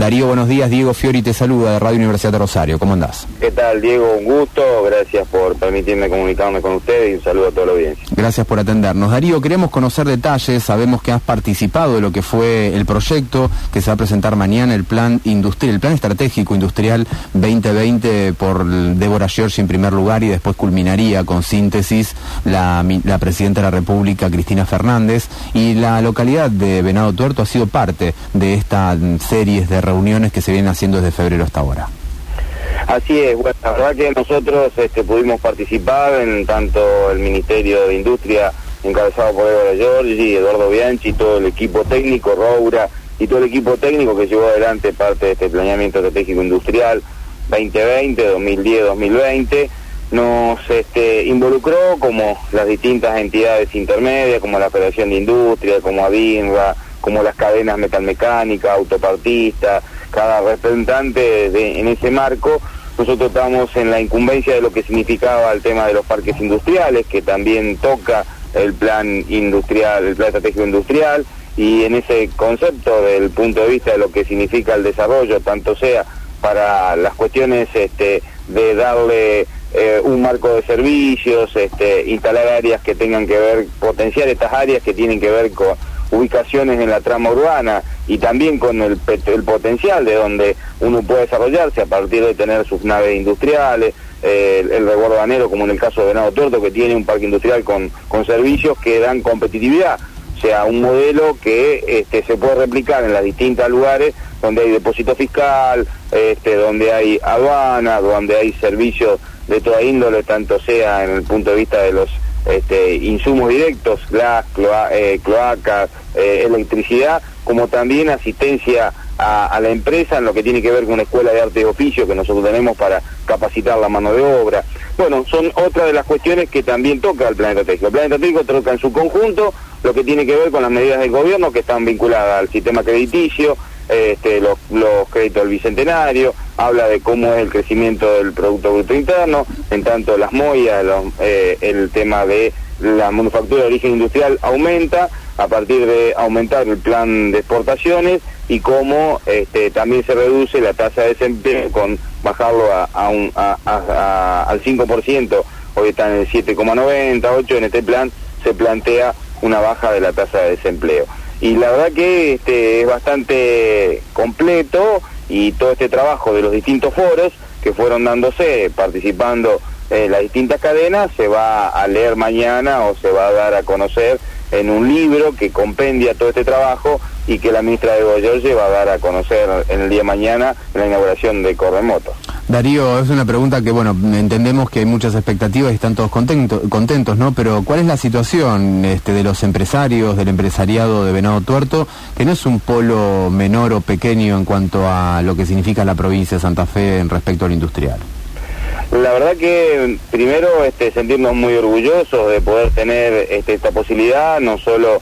Darío, buenos días. Diego Fiori te saluda de Radio Universidad de Rosario. ¿Cómo andás? ¿Qué tal, Diego? Un gusto. Gracias por permitirme comunicarme con ustedes y un saludo a toda la audiencia. Gracias por atendernos. Darío, queremos conocer detalles. Sabemos que has participado de lo que fue el proyecto que se va a presentar mañana, el plan industrial, el plan estratégico industrial 2020 por Débora Giorgi en primer lugar, y después culminaría con síntesis la Presidenta de la República, Cristina Fernández, y la localidad de Venado Tuerto ha sido parte de esta series de reuniones que se vienen haciendo desde febrero hasta ahora. Así es, bueno, la verdad que nosotros pudimos participar en tanto el Ministerio de Industria encabezado por Débora Giorgi, Eduardo Bianchi, todo el equipo técnico, Roura, y todo el equipo técnico que llevó adelante parte de este planeamiento estratégico industrial 2020, 2010-2020, nos involucró como las distintas entidades intermedias, como la Federación de Industria, como ABINRA, como las cadenas metalmecánicas, autopartistas, cada representante en ese marco. Nosotros estamos en la incumbencia de lo que significaba el tema de los parques industriales, que también toca el plan industrial, el plan estratégico industrial, y en ese concepto del punto de vista de lo que significa el desarrollo, tanto sea para las cuestiones de darle un marco de servicios, instalar áreas que tengan que ver, potenciar estas áreas que tienen que ver con ubicaciones en la trama urbana, y también con el potencial de donde uno puede desarrollarse a partir de tener sus naves industriales, el resguardo banero, como en el caso de Venado Tuerto, que tiene un parque industrial con servicios que dan competitividad, o sea, un modelo que se puede replicar en los distintos lugares donde hay depósito fiscal, donde hay aduanas, donde hay servicios de toda índole, tanto sea en el punto de vista de los insumos directos, gas, cloacas, electricidad, como también asistencia a la empresa en lo que tiene que ver con una escuela de arte y oficio que nosotros tenemos para capacitar la mano de obra. Bueno, son otras de las cuestiones que también toca el plan estratégico. El plan estratégico toca en su conjunto lo que tiene que ver con las medidas del gobierno que están vinculadas al sistema crediticio, los créditos del Bicentenario, habla de cómo es el crecimiento del Producto Bruto Interno, en tanto las MOIA, el tema de la manufactura de origen industrial aumenta a partir de aumentar el plan de exportaciones, y cómo también se reduce la tasa de desempleo con bajarlo al 5%, hoy está en el 7,98, en este plan se plantea una baja de la tasa de desempleo. Y la verdad que es bastante completo, y todo este trabajo de los distintos foros que fueron dándose, participando las distintas cadenas, se va a leer mañana o se va a dar a conocer en un libro que compendia todo este trabajo y que la ministra Débora Giorgi va a dar a conocer en el día de mañana en la inauguración de Corremoto. Darío, es una pregunta que, bueno, entendemos que hay muchas expectativas y están todos contentos, ¿no? Pero ¿cuál es la situación de los empresarios, del empresariado de Venado Tuerto, que no es un polo menor o pequeño en cuanto a lo que significa la provincia de Santa Fe en respecto al industrial? La verdad que primero sentirnos muy orgullosos de poder tener esta posibilidad, no solo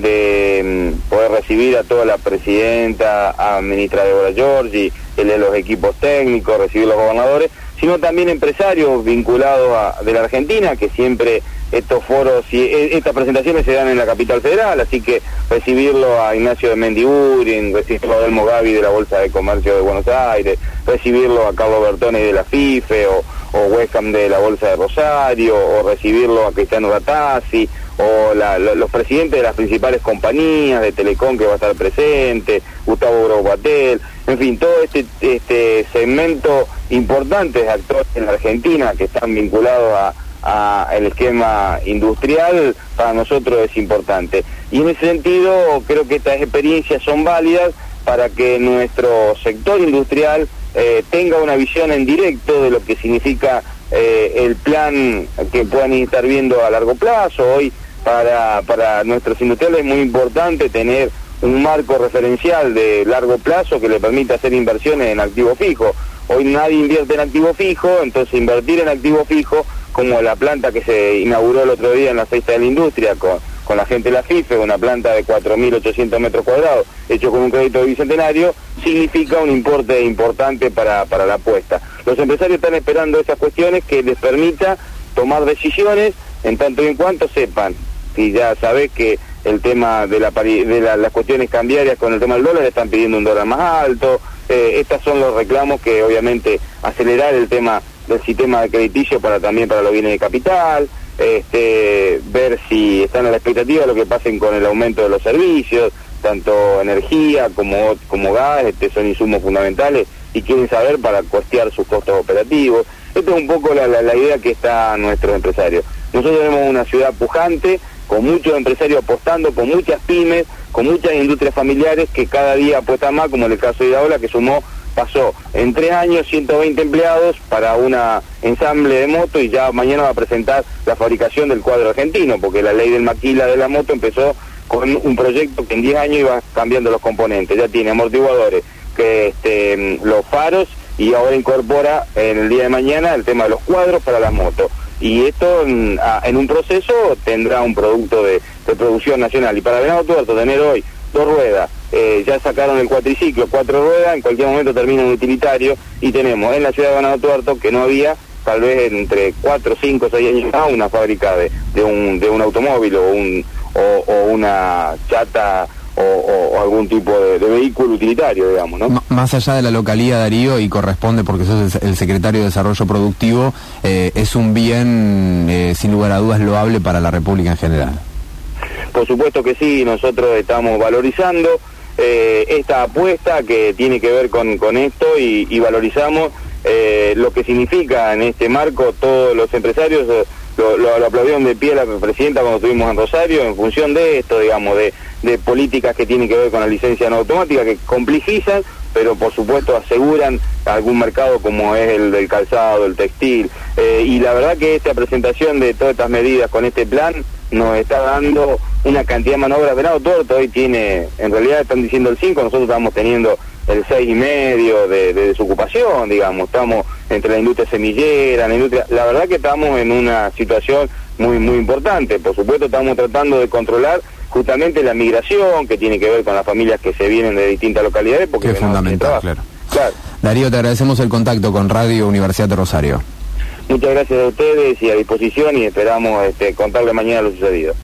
de poder recibir a toda la presidenta, a ministra Débora Giorgi, de los equipos técnicos, recibir los gobernadores, sino también empresarios vinculados de la Argentina, que siempre estos foros y estas presentaciones se dan en la capital federal, así que recibirlo a Ignacio de Mendiguren, recibirlo a Delmo Gavi de la Bolsa de Comercio de Buenos Aires, recibirlo a Carlos Bertone de la FIFE, o Westham de la Bolsa de Rosario, o recibirlo a Cristiano Ratazzi, o los presidentes de las principales compañías de Telecom que va a estar presente, Gustavo Grobatel, en fin, todo este segmento importante de actores en la Argentina que están vinculados a el esquema industrial, para nosotros es importante. Y en ese sentido creo que estas experiencias son válidas para que nuestro sector industrial tenga una visión en directo de lo que significa el plan que puedan estar viendo a largo plazo. Hoy para nuestros industriales es muy importante tener un marco referencial de largo plazo que le permita hacer inversiones en activo fijo. Hoy nadie invierte en activo fijo, entonces invertir en activo fijo, como la planta que se inauguró el otro día en la Feria de la Industria con la gente de la FIFE, una planta de 4.800 metros cuadrados, hecho con un crédito de Bicentenario, significa un importe importante para la apuesta. Los empresarios están esperando esas cuestiones que les permita tomar decisiones en tanto y en cuanto sepan. Si ya sabés que el tema de las cuestiones cambiarias con el tema del dólar, están pidiendo un dólar más alto, estos son los reclamos que obviamente acelerar el tema del sistema de crediticio también para los bienes de capital, ver si están a la expectativa de lo que pasen con el aumento de los servicios, tanto energía como gas, son insumos fundamentales y quieren saber para costear sus costos operativos. Esto es un poco la idea que está nuestros empresarios. Nosotros tenemos una ciudad pujante, con muchos empresarios apostando, con muchas pymes, con muchas industrias familiares que cada día apuestan más, como en el caso de Iraola, que pasó en 3 años 120 empleados para una ensamble de moto y ya mañana va a presentar la fabricación del cuadro argentino, porque la ley del maquila de la moto empezó con un proyecto que en 10 años iba cambiando los componentes, ya tiene amortiguadores, los faros, y ahora incorpora en el día de mañana el tema de los cuadros para la moto. Y esto en un proceso tendrá un producto de producción nacional. Y para Venado Tuerto tener hoy 2 ruedas, ya sacaron el cuatriciclo, 4 ruedas, en cualquier momento termina un utilitario, y tenemos en la ciudad de Venado Tuerto, que no había tal vez entre 4, 5, 6 años más, una fábrica de un automóvil o una chata o algún tipo de vehículo utilitario, digamos, ¿no? Más allá de la localía, Darío, y corresponde porque sos el secretario de Desarrollo Productivo, es un bien sin lugar a dudas loable para la República en general. Por supuesto que sí, nosotros estamos valorizando esta apuesta que tiene que ver con esto y valorizamos lo que significa en este marco. Todos los empresarios lo aplaudieron de pie la presidenta cuando estuvimos en Rosario, en función de esto, digamos, de políticas que tienen que ver con la licencia no automática, que complejizan, pero por supuesto aseguran algún mercado como es el del calzado, el textil, y la verdad que esta presentación de todas estas medidas con este plan nos está dando una cantidad de maniobras. Venado Tuerto hoy tiene, en realidad están diciendo el 5, nosotros estamos teniendo el 6,5 de desocupación, digamos, estamos entre la industria semillera, la verdad que estamos en una situación muy importante. Por supuesto estamos tratando de controlar justamente la migración que tiene que ver con las familias que se vienen de distintas localidades, porque es fundamental, claro. Darío, te agradecemos el contacto con Radio Universidad de Rosario. Muchas gracias a ustedes y a disposición, y esperamos contarle mañana lo sucedido.